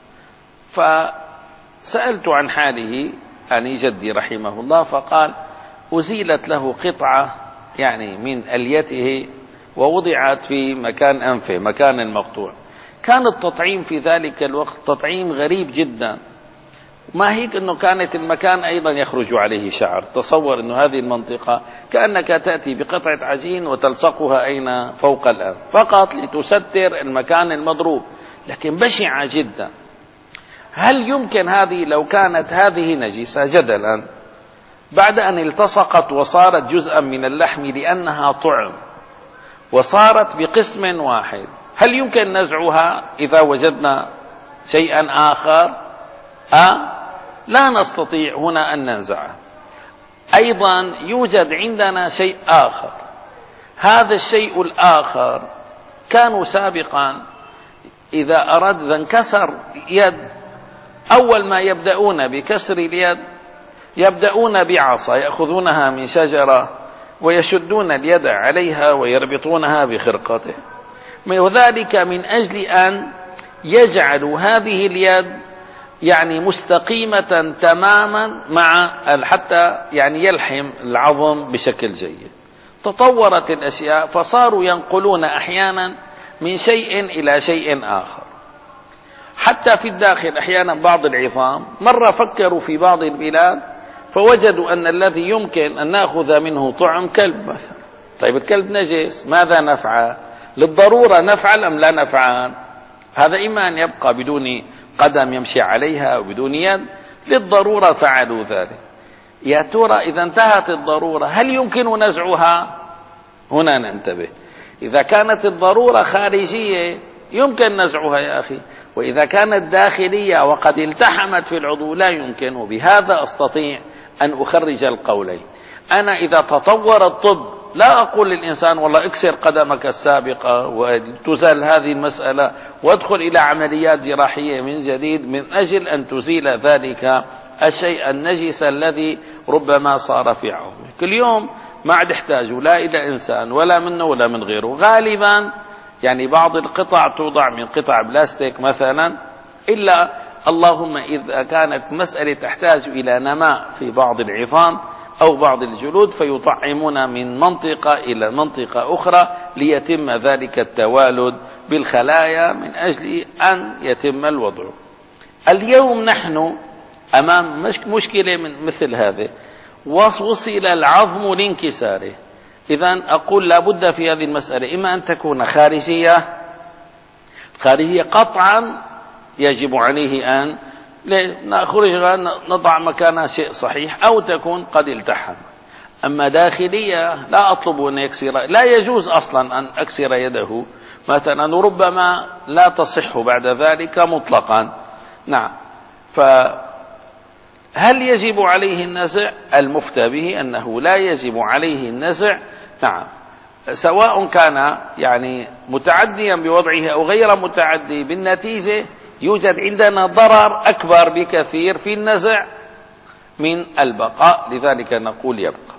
فسألت عن حاله عن جدي رحمه الله، فقال أزيلت له قطعة يعني من أليته ووضعت في مكان أنفه، مكان المقطوع. كان التطعيم في ذلك الوقت تطعيم غريب جدا، ما هيك أنه كانت المكان أيضا يخرج عليه شعر. تصور أنه هذه المنطقة كأنك تأتي بقطعة عجين وتلصقها أين فوق الأنف فقط لتستر المكان المضروب، لكن بشعة جدا. هل يمكن هذه لو كانت هذه نجسة جدلا بعد أن التصقت وصارت جزءا من اللحم لأنها طعم وصارت بقسم واحد، هل يمكن نزعها إذا وجدنا شيئا آخر؟ أه؟ لا نستطيع هنا أن ننزعه. أيضا يوجد عندنا شيء آخر، هذا الشيء الآخر كانوا سابقا إذا أراد إذا انكسر يد، أول ما يبدأون بكسر اليد يبدأون بعصا يأخذونها من شجرة ويشدون اليد عليها ويربطونها بخرقته، وذلك من أجل أن يجعلوا هذه اليد يعني مستقيمة تماما مع حتى يعني يلحم العظم بشكل جيد. تطورت الأشياء فصاروا ينقلون أحيانا من شيء إلى شيء آخر، حتى في الداخل أحيانا بعض العظام مرة فكروا في بعض البلاد فوجدوا أن الذي يمكن أن نأخذ منه طعم كلب مثلا. طيب الكلب نجس، ماذا نفعل؟ للضرورة نفعل أم لا نفعل؟ هذا إما أن يبقى بدون قدم يمشي عليها وبدون يد، للضرورة فعلوا ذلك. يا ترى إذا انتهت الضرورة هل يمكن نزعها؟ هنا ننتبه. إذا كانت الضرورة خارجية يمكن نزعها يا أخي، وإذا كانت داخلية وقد التحمت في العضو لا يمكن. وبهذا أستطيع أن أخرج القولين. أنا إذا تطور الطب لا أقول للإنسان والله اكسر قدمك السابقة وتزال هذه المسألة وادخل إلى عمليات جراحية من جديد من أجل أن تزيل ذلك الشيء النجس الذي ربما صار في عظمك. كل يوم ما عاد يحتاجوا لا إلى إنسان ولا منه ولا من غيره. غالبا يعني بعض القطع توضع من قطع بلاستيك مثلا، إلا اللهم إذا كانت مسألة تحتاج إلى نماء في بعض العظام أو بعض الجلود فيطعمون من منطقة إلى منطقة أخرى ليتم ذلك التوالد بالخلايا من أجل أن يتم الوضع. اليوم نحن أمام مشكلة من مثل هذه، وصل العظم لانكساره. إذن أقول لابد في هذه المسألة إما أن تكون خارجية، خارجية قطعا يجب عليه أن نخرجها نضع مكانها شيء صحيح، أو تكون قد التحم. أما داخلية لا أطلب أن يكسر، لا يجوز أصلا أن أكسر يده مثلا، وربما لا تصح بعد ذلك مطلقا. نعم. فهل يجب عليه النزع؟ المفتى به أنه لا يجب عليه النزع. نعم، سواء كان يعني متعديا بوضعه أو غير متعدي. بالنتيجة يوجد عندنا ضرر أكبر بكثير في النزع من البقاء، لذلك نقول يبقى.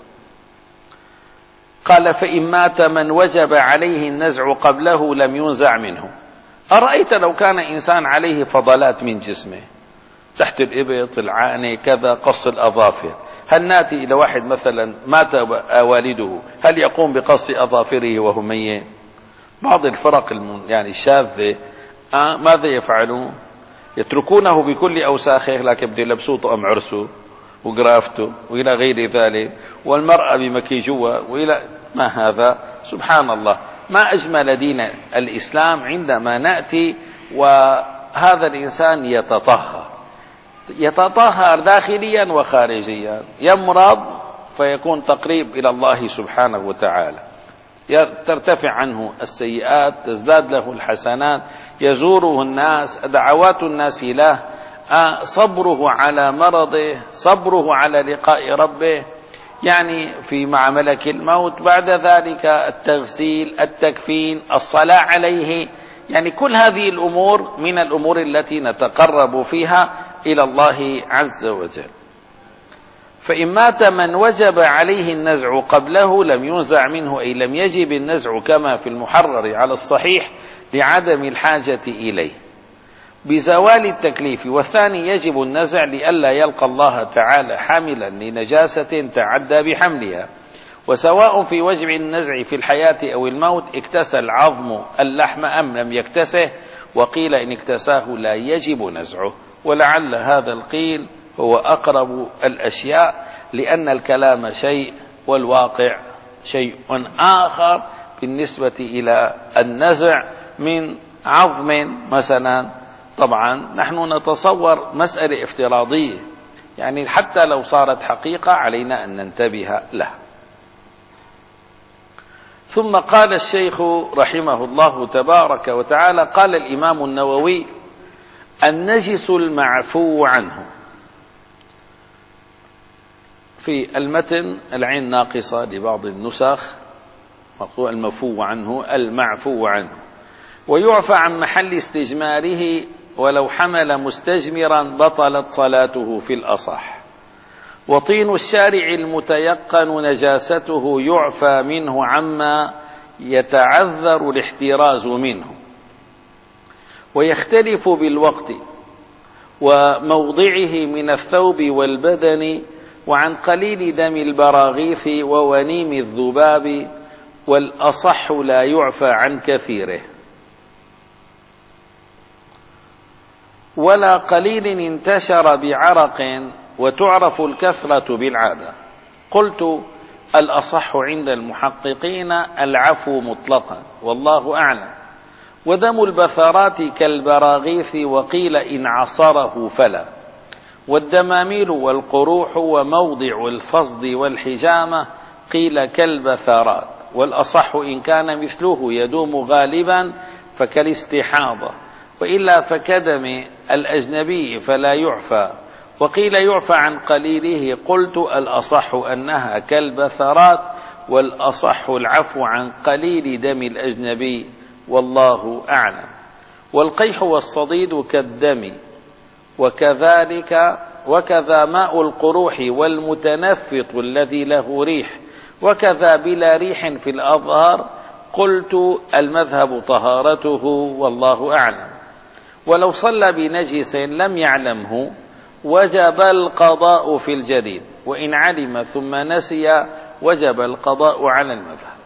قال فإن مات من وجب عليه النزع قبله لم ينزع منه. أرأيت لو كان إنسان عليه فضلات من جسمه تحت الإبط، العانة، كذا، قص الأظافر، هل نأتي إلى واحد مثلا مات والده هل يقوم بقص أظافره وهو ميت؟ بعض الفرق يعني الشاذة آه ماذا يفعلون؟ يتركونه بكل أوساخه، لكن بده يلبسوه طقم عرسه وقرافته وإلى غير ذلك، والمرأة بمكيجوها وإلى ما هذا. سبحان الله، ما أجمل دين الإسلام عندما نأتي وهذا الإنسان يتطهر، يتطهر داخليا وخارجيا، يمرض فيكون تقريب إلى الله سبحانه وتعالى، ترتفع عنه السيئات، تزداد له الحسنات، يزوره الناس، دعوات الناس له، صبره على مرضه، صبره على لقاء ربه، يعني في مع ملك الموت، بعد ذلك التغسيل، التكفين، الصلاة عليه، يعني كل هذه الأمور من الأمور التي نتقرب فيها إلى الله عز وجل. فإن مات من وجب عليه النزع قبله لم ينزع منه، أي لم يجب النزع كما في المحرر على الصحيح لعدم الحاجة إليه بزوال التكليف. والثاني يجب النزع لئلا يلقى الله تعالى حاملا لنجاسة تعدى بحملها. وسواء في وجب النزع في الحياة أو الموت اكتسى العظم اللحم أم لم يكتسه، وقيل إن اكتساه لا يجب نزعه. ولعل هذا القيل هو أقرب الأشياء، لأن الكلام شيء والواقع شيء آخر بالنسبة إلى النزع من عظم مثلا. طبعا نحن نتصور مسألة افتراضية، يعني حتى لو صارت حقيقة علينا أن ننتبه لها. ثم قال الشيخ رحمه الله تبارك وتعالى، قال الإمام النووي: النجس المعفو عنه. في المتن العين ناقصة لبعض النسخ، المفو عنه المعفو عنه، ويعفى عن محل استجماره ولو حمل مستجمرا بطلت صلاته في الأصح. وطين الشارع المتيقن نجاسته يعفى منه عما يتعذر الاحتراز منه، ويختلف بالوقت، وموضعه من الثوب والبدن، وعن قليل دم البراغيث وونيم الذباب، والأصح لا يعفى عن كثيره. ولا قليل انتشر بعرق وتعرف الكثرة بالعادة. قلت الأصح عند المحققين العفو مطلقا والله أعلم، ودم البثرات كالبراغيث وقيل إن عصره فلا، والدماميل والقروح وموضع الفصد والحجامة قيل كالبثرات، والأصح إن كان مثله يدوم غالبا فكالاستحاضة، وإلا فكدم الأجنبي فلا يعفى، وقيل يعفى عن قليله. قلت الأصح أنها كالبثرات، والأصح العفو عن قليل دم الأجنبي والله أعلم. والقيح والصديد كالدم، وكذلك وكذا ماء القروح والمتنفط الذي له ريح، وكذا بلا ريح في الأظهر. قلت المذهب طهارته والله أعلم. ولو صلى بنجس لم يعلمه وجب القضاء في الجديد، وإن علم ثم نسي وجب القضاء على المذهب.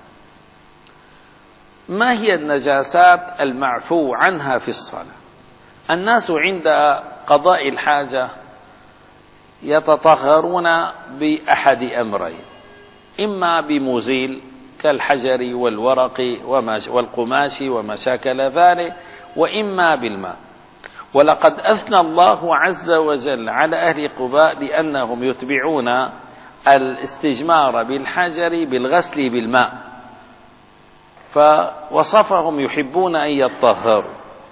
ما هي النجاسات المعفو عنها في الصلاة؟ الناس عند قضاء الحاجة يتطهرون بأحد أمرين، إما بمزيل كالحجر والورق والقماش وما شاكل ذلك، وإما بالماء. ولقد أثنى الله عز وجل على أهل قباء لأنهم يتبعون الاستجمار بالحجر بالغسل بالماء، فوصفهم يحبون أن يطهروا.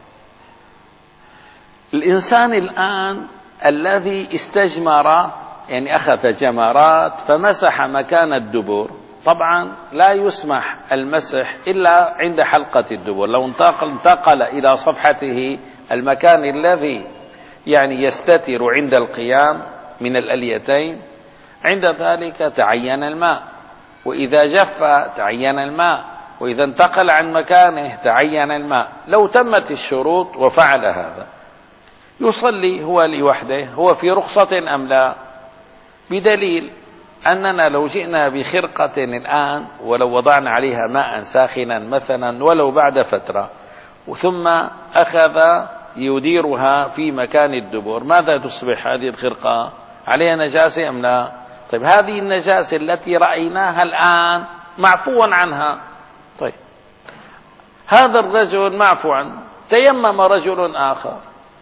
الإنسان الآن الذي استجمر يعني أخذ جمرات فمسح مكان الدبر، طبعا لا يسمح المسح إلا عند حلقة الدبر. لو انتقل, انتقل إلى صفحته المكان الذي يعني يستتر عند القيام من الأليتين، عند ذلك تعين الماء، وإذا جف تعين الماء، وإذا انتقل عن مكانه تعين الماء. لو تمت الشروط وفعل هذا يصلي هو لوحده، هو في رخصة أم لا؟ بدليل أننا لو جئنا بخرقة الآن ولو وضعنا عليها ماء ساخنا مثلا ولو بعد فترة ثم أخذ يديرها في مكان الدبر، ماذا تصبح هذه الخرقة؟ عليها نجاسة أم لا؟ طيب هذه النجاسة التي رأيناها الآن معفو عنها. طيب هذا الرجل معفو عنه، تيمم رجل آخر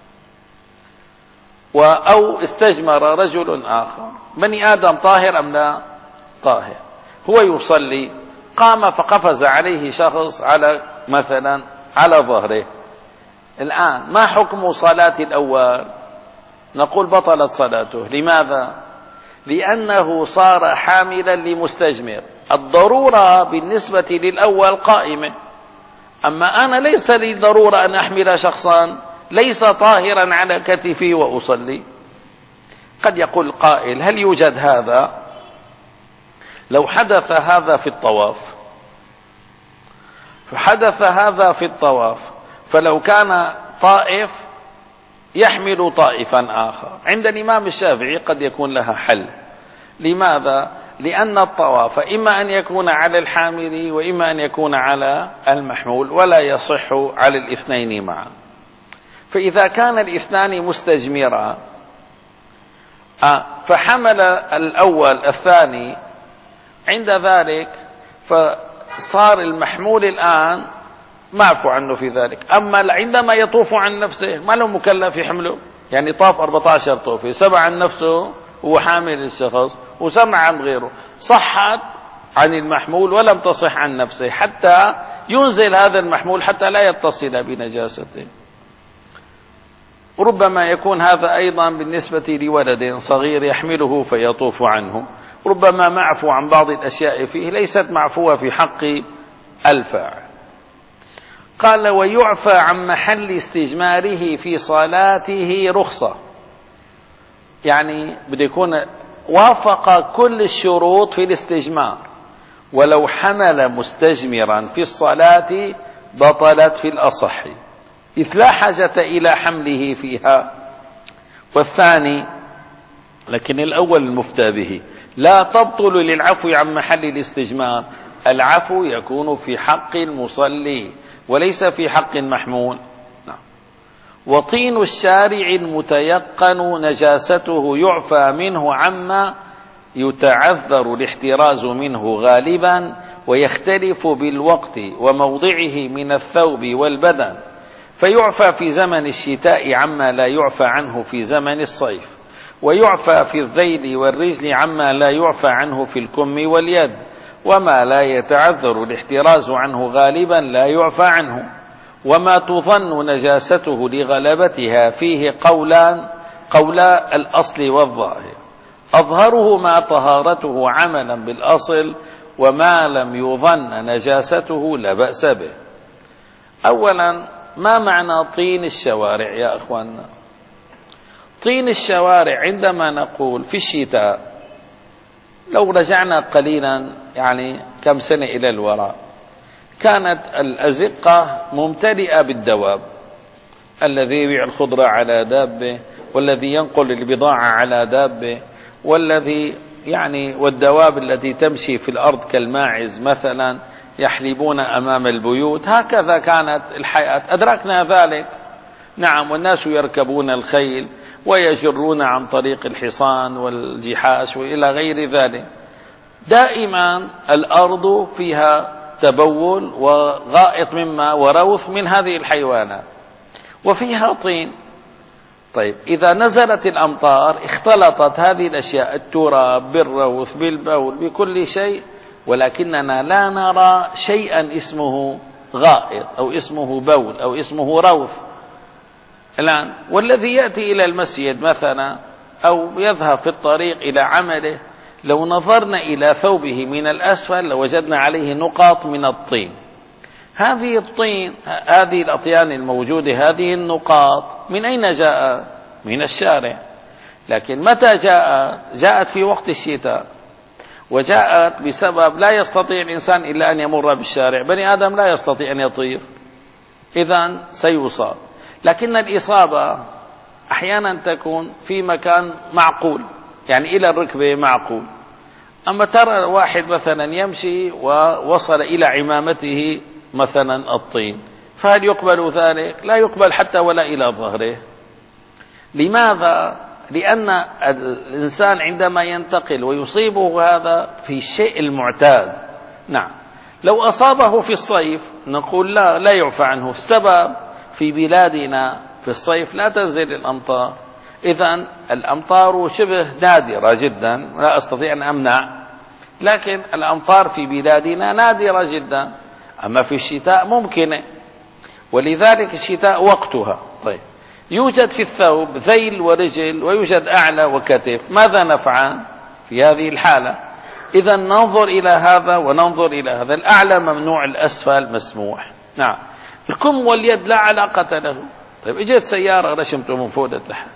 أو استجمر رجل آخر، بني آدم طاهر أم لا؟ طاهر. هو يصلي، قام فقفز عليه شخص على مثلا على ظهره. الآن ما حكم صلاة الأول؟ نقول بطلت صلاته. لماذا؟ لأنه صار حاملا لمستجمر. الضرورة بالنسبة للأول قائمة، أما أنا ليس لي ضرورة أن أحمل شخصا ليس طاهرا على كتفي وأصلي. قد يقول قائل هل يوجد هذا؟ لو حدث هذا في الطواف، فحدث هذا في الطواف فلو كان طائف يحمل طائفا آخر، عند الإمام الشافعي قد يكون لها حل. لماذا؟ لأن الطواف إما أن يكون على الحامل وإما أن يكون على المحمول، ولا يصح على الاثنين معا. فإذا كان الاثنان مستجمرا فحمل الأول الثاني، عند ذلك فصار المحمول الآن معفو عنه في ذلك. أما عندما يطوف عن نفسه ما له مكلف يحمله، يعني طاف أربعة عشر طوفة، سبع عن نفسه هو حامل الشخص وسمع عن غيره، صحت عن المحمول ولم تصح عن نفسه حتى ينزل هذا المحمول حتى لا يتصل بنجاسته. ربما يكون هذا أيضا بالنسبة لولد صغير يحمله فيطوف عنه، ربما معفو عن بعض الأشياء فيه ليست معفوة في حق الفاعل. قال ويعفى عن محل استجماره في صلاته رخصة، يعني بده يكون وافق كل الشروط في الاستجمار، ولو حمل مستجمرا في الصلاة بطلت في الأصح، إذ لا حاجة إلى حمله فيها. والثاني، لكن الأول المفتى به، لا تبطل للعفو عن محل الاستجمار، العفو يكون في حق المصلي وليس في حق محمول. نعم. وطين الشارع المتيقن نجاسته يعفى منه عما يتعذر الاحتراز منه غالبا، ويختلف بالوقت وموضعه من الثوب والبدن، فيعفى في زمن الشتاء عما لا يعفى عنه في زمن الصيف، ويعفى في الذيل والرجل عما لا يعفى عنه في الكم واليد، وما لا يتعذر الاحتراز عنه غالبا لا يعفى عنه. وما تظن نجاسته لغلبتها فيه قولان قولا الأصل والظاهر، أظهره ما طهارته عملا بالأصل، وما لم يظن نجاسته لا بأس به. أولا، ما معنى طين الشوارع يا أخواننا؟ طين الشوارع عندما نقول في الشتاء، لو رجعنا قليلا يعني كم سنة إلى الوراء، كانت الأزقة ممتلئة بالدواب، الذي يبيع الخضرة على دابة، والذي ينقل البضاعة على دابة، والذي يعني والدواب التي تمشي في الأرض كالماعز مثلا يحلبون أمام البيوت. هكذا كانت الحياة، أدركنا ذلك. نعم. والناس يركبون الخيل ويجرون عن طريق الحصان والجحاش وإلى غير ذلك. دائما الأرض فيها تبول وغائط مما وروث من هذه الحيوانات، وفيها طين. طيب، إذا نزلت الأمطار اختلطت هذه الأشياء، التراب بالروث بالبول بكل شيء، ولكننا لا نرى شيئا اسمه غائط أو اسمه بول أو اسمه روث الآن. والذي يأتي إلى المسجد مثلا أو يذهب في الطريق إلى عمله، لو نظرنا إلى ثوبه من الأسفل لوجدنا عليه نقاط من الطين. هذه الطين، هذه الأطيان الموجودة، هذه النقاط من أين جاء؟ من الشارع. لكن متى جاء؟ جاءت في وقت الشتاء، وجاءت بسبب لا يستطيع الإنسان إلا أن يمر بالشارع. بني آدم لا يستطيع أن يطير، إذن سيصاب. لكن الإصابة أحيانا تكون في مكان معقول، يعني إلى الركبة معقول. أما ترى واحد مثلا يمشي ووصل إلى عمامته مثلا الطين، فهل يقبل ذلك؟ لا يقبل حتى ولا إلى ظهره. لماذا؟ لأن الإنسان عندما ينتقل ويصيبه هذا في الشيء المعتاد. نعم. لو أصابه في الصيف نقول لا لا يعفى عنه. السبب في بلادنا في الصيف لا تنزل الأمطار، إذن الأمطار شبه نادرة جدا، لا أستطيع أن أمنع، لكن الأمطار في بلادنا نادرة جدا. أما في الشتاء ممكنة، ولذلك الشتاء وقتها. طيب، يوجد في الثوب ذيل ورجل، ويوجد أعلى وكتف، ماذا نفعل في هذه الحالة؟ إذا ننظر إلى هذا وننظر إلى هذا. الأعلى ممنوع، الأسفل مسموح. نعم. الكم واليد لا علاقة له. طيب، اجت سيارة رشمته من فوق لتحت،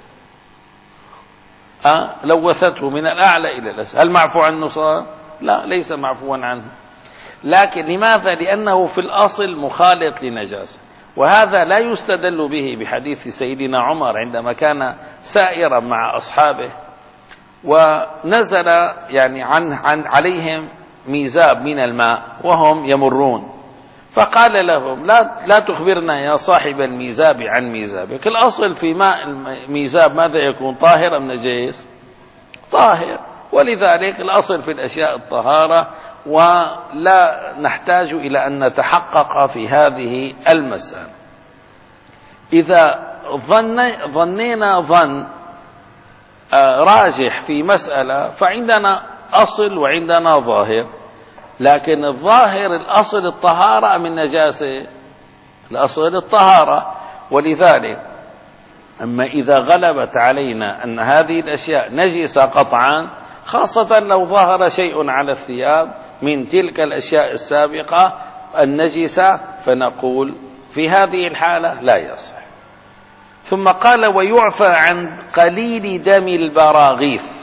أه؟ لوثته من الأعلى إلى الأسفل، هل معفو عنه صار؟ لا، ليس معفوا عنه. لكن لماذا؟ لأنه في الأصل مخالط لنجاسة. وهذا لا يستدل به بحديث سيدنا عمر عندما كان سائرا مع أصحابه، ونزل يعني عن, عن عليهم ميزاب من الماء وهم يمرون، فقال لهم لا, لا تخبرنا يا صاحب الميزاب عن ميزابك. الأصل في ماء الميزاب ماذا يكون؟ طاهر أم نجس؟ طاهر. ولذلك الأصل في الأشياء الطهارة، ولا نحتاج إلى أن نتحقق في هذه المسألة. إذا ظن ظنينا ظن راجح في مسألة، فعندنا أصل وعندنا ظاهر. لكن الظاهر الأصل الطهارة من نجاسة، الأصل الطهارة. ولذلك أما إذا غلبت علينا أن هذه الأشياء نجسة قطعا، خاصة لو ظهر شيء على الثياب من تلك الأشياء السابقة النجسة، فنقول في هذه الحالة لا يصح. ثم قال ويعفى عن قليل دم البراغيث.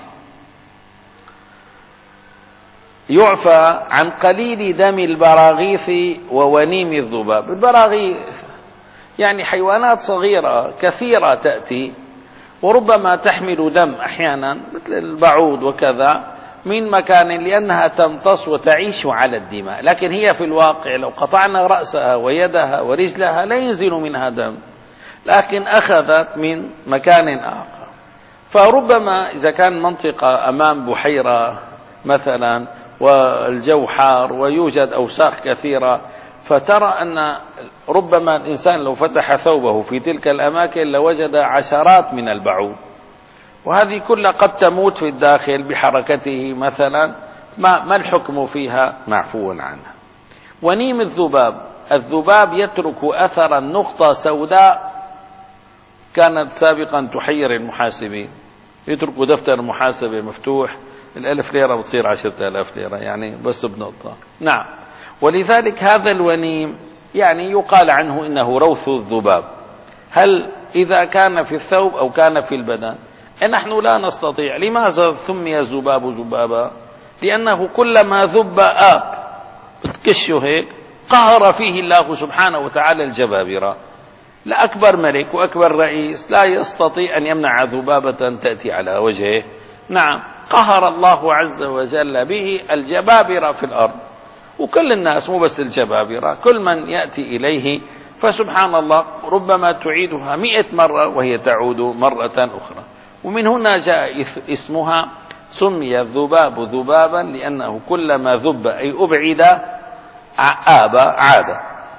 يعفى عن قليل دم البراغيث وونيم الذباب. البراغيث يعني حيوانات صغيرة كثيرة تأتي، وربما تحمل دم أحيانا مثل البعوض وكذا من مكان لأنها تمتص وتعيش على الدماء، لكن هي في الواقع لو قطعنا رأسها ويدها ورجلها لا ينزل منها دم، لكن أخذت من مكان آخر. فربما إذا كان منطقة أمام بحيرة مثلا والجو حار ويوجد أوساخ كثيرة، فترى أن ربما الإنسان لو فتح ثوبه في تلك الأماكن لوجد عشرات من البعوض، وهذه كلها قد تموت في الداخل بحركته مثلا، ما, ما الحكم فيها؟ معفو عنها. ونيم الذباب، الذباب يترك أثرا نقطة سوداء كانت سابقا تحير المحاسبين، يتركوا دفتر المحاسبة مفتوح، الألف ليرة بتصير عشرة آلاف ليرة يعني بس بنقطة. نعم، ولذلك هذا الونيم يعني يقال عنه إنه روث الذباب. هل إذا كان في الثوب أو كان في البدن؟ نحن لا نستطيع. لماذا سمي الذباب ذبابا؟ لأنه كلما ذب آب تكشه هيك قهر فيه الله سبحانه وتعالى الجبابرة. لا أكبر ملك وأكبر رئيس لا يستطيع أن يمنع ذبابة تأتي على وجهه. نعم، قهر الله عز وجل به الجبابرة في الأرض، وكل الناس مو بس الجبابرة، كل من يأتي إليه، فسبحان الله ربما تعيدها مئة مرة وهي تعود مرة أخرى. ومن هنا جاء اسمها، سمي الذباب ذبابا لأنه كلما ذب أي أبعد آب عاد.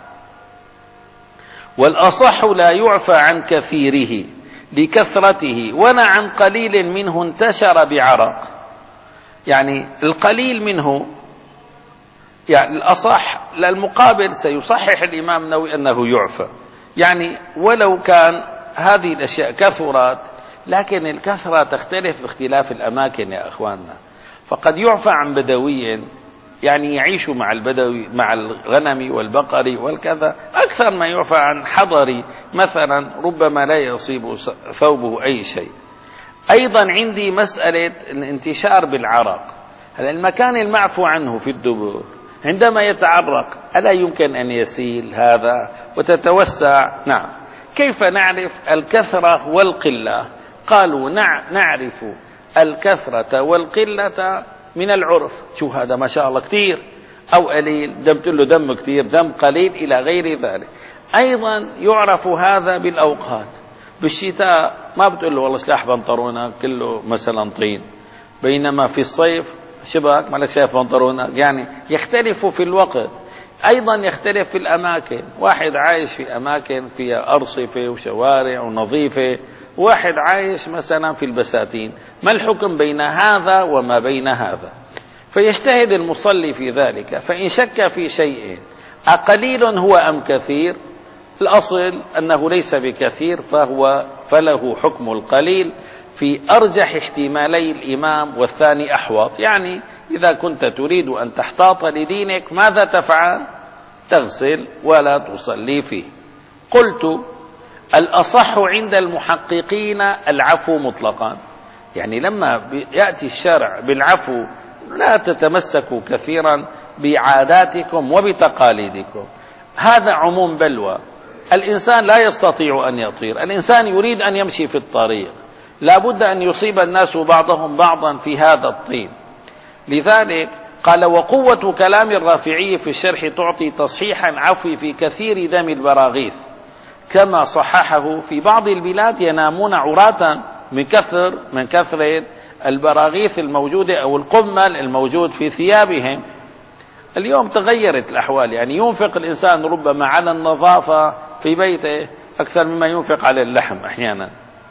والأصح لا يعفى عن كثيره لكثرته، ولا عن قليل منه انتشر بعرق. يعني القليل منه يعني الأصح، للمقابل سيصحح الإمام النووي أنه يعفى، يعني ولو كان هذه الأشياء كثرت، لكن الكثرة تختلف باختلاف الأماكن يا أخواننا. فقد يعفى عن بدوي يعني يعيش مع البدوي مع الغنم والبقر والكذا أكثر ما يعفى عن حضري مثلا ربما لا يصيب ثوبه أي شيء. أيضا عندي مسألة الانتشار بالعرق. هل المكان المعفو عنه في الدبر عندما يتعرق ألا يمكن أن يسيل هذا وتتوسع؟ نعم. كيف نعرف الكثرة والقلة؟ قالوا نعرف الكثرة والقلة من العرف. شو هذا ما شاء الله كثير أو قليل، دم له دم كثير، دم قليل، إلى غير ذلك. أيضا يعرف هذا بالأوقات. بالشتاء ما بتقول له والله سلاح بنطرونك كله مثلا طين، بينما في الصيف شبك مالك شايف بنطرونك، يعني يختلف في الوقت. أيضا يختلف في الأماكن، واحد عايش في أماكن فيها أرصفة وشوارع ونظيفة، واحد عايش مثلا في البساتين. ما الحكم بين هذا وما بين هذا؟ فيجتهد المصلي في ذلك، فإن شك في شيء أقليل هو أم كثير، الأصل أنه ليس بكثير، فهو فله حكم القليل في أرجح احتمالي الإمام، والثاني أحوط. يعني إذا كنت تريد أن تحتاط لدينك ماذا تفعل؟ تغسل ولا تصلي فيه. قلت الأصح عند المحققين العفو مطلقا، يعني لما يأتي الشرع بالعفو لا تتمسكوا كثيرا بعاداتكم وبتقاليدكم. هذا عموم بلوى. الإنسان لا يستطيع أن يطير، الإنسان يريد أن يمشي في الطريق، لا بد أن يصيب الناس بعضهم بعضا في هذا الطين. لذلك قال وقوة كلام الرافعي في الشرح تعطي تصحيحا عفو في كثير دم البراغيث، كما صححه في بعض البلاد ينامون عراة من كثر من كثرة البراغيث الموجودة أو القمل الموجود في ثيابهم. اليوم تغيرت الأحوال، يعني ينفق الإنسان ربما على النظافة في بيته أكثر مما ينفق على اللحم أحيانا،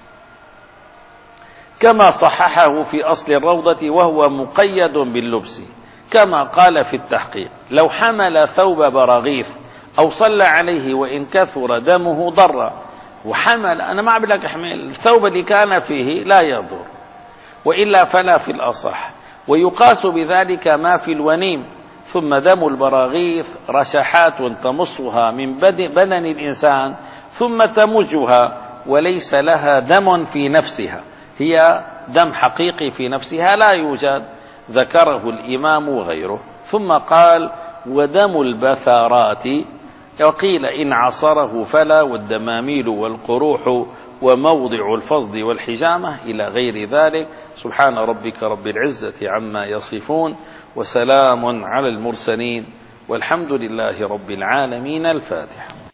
كما صححه في أصل الروضة وهو مقيد باللبس، كما قال في التحقيق لو حمل ثوب براغيث أو صلى عليه وإن كثر دمه ضر. وحمل أنا ما أقول لك احمل الثوب اللي كان فيه لا يضر، وإلا فلا في الأصح. ويقاس بذلك ما في الونيم. ثم دم البراغيث رشحات تمصها من بدن الإنسان ثم تمجها، وليس لها دم في نفسها، هي دم حقيقي في نفسها لا يوجد، ذكره الإمام وغيره. ثم قال ودم البثارات، وقيل إن عصره فلا، والدماميل والقروح وموضع الفصد والحجامة إلى غير ذلك. سبحان ربك رب العزة عما يصفون، وسلام على المرسلين، والحمد لله رب العالمين. الفاتحة.